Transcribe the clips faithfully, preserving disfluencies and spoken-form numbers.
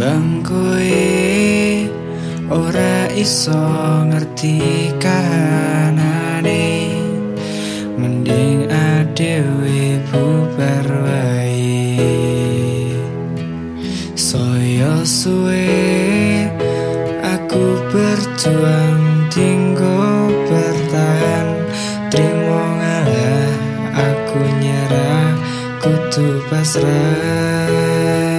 Timbang kowe ora iso ngerti kahanane, mending adewe bubar wae. Saya suwe aku berjuang tinggo bertahan, trimo ngalah aku nyerah kudu pasrah.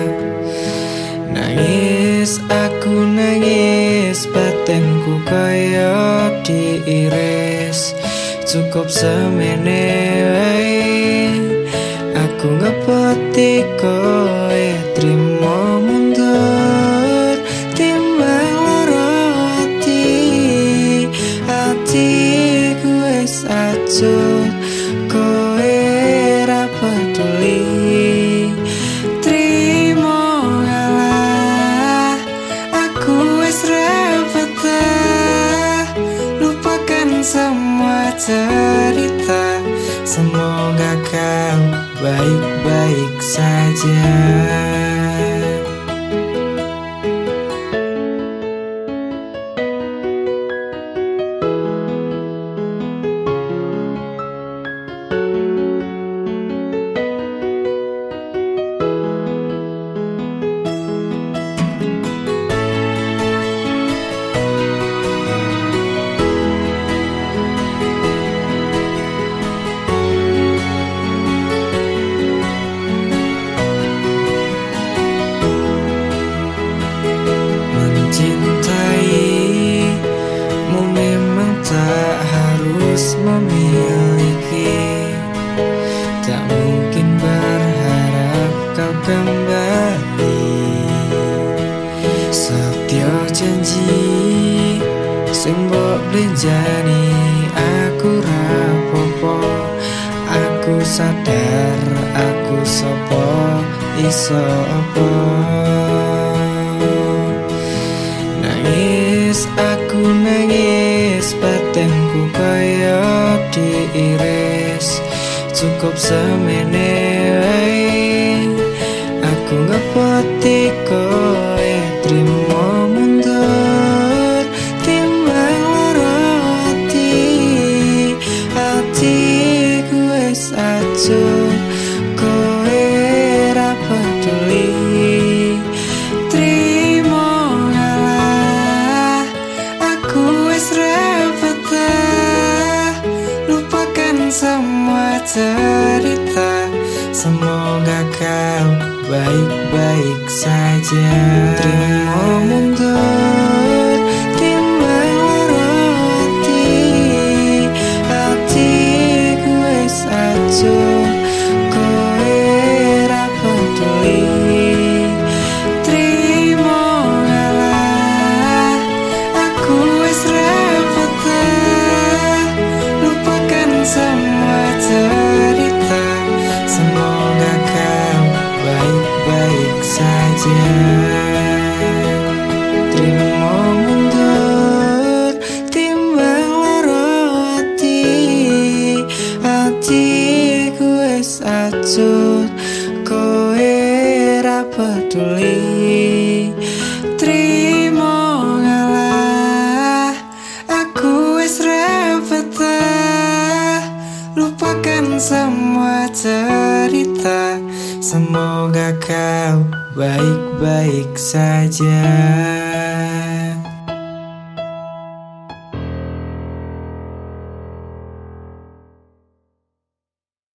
Nangis aku nangis, batinku kaya diiris. Cukup semene wae, aku ngepoti kowe trimo mundur. Timbang loro ati, atiku wis acuh, kowe ra peduli. Trimo ngalah, aku wis ra betah. Lupakan semua cerita, semoga kau baik-baik saja. Mencintaimu memang tak harus memiliki, tak mungkin berharap kau kembali. Setyo janji sing mbok blenjani, aku rapopo. Aku sadar aku sopo, iso apa. Nangis aku nangis, batinku kaya diiris. Cukup semene wae, aku ngepoti kowe trimo mundur. Timbang loro ati, atiku wis acuh, kowe ra peduli. Trimo ngalah, aku wis ra betah. Lupakan semua cerita, semoga kau baik-baik saja. Trimo mundur, timbang loro ati, atiku wis acuh, kowe ra peduli. Trimo ngalah, aku wis ra betah. Lupakan semua cerita, semoga kau baik-baik saja. Trimo mundur, timbang loro ati, atiku wis acuh, kowe ra peduli. Trimo ngalah, aku wis ra betah. Lupakan semua cerita, semoga kau baik-baik saja.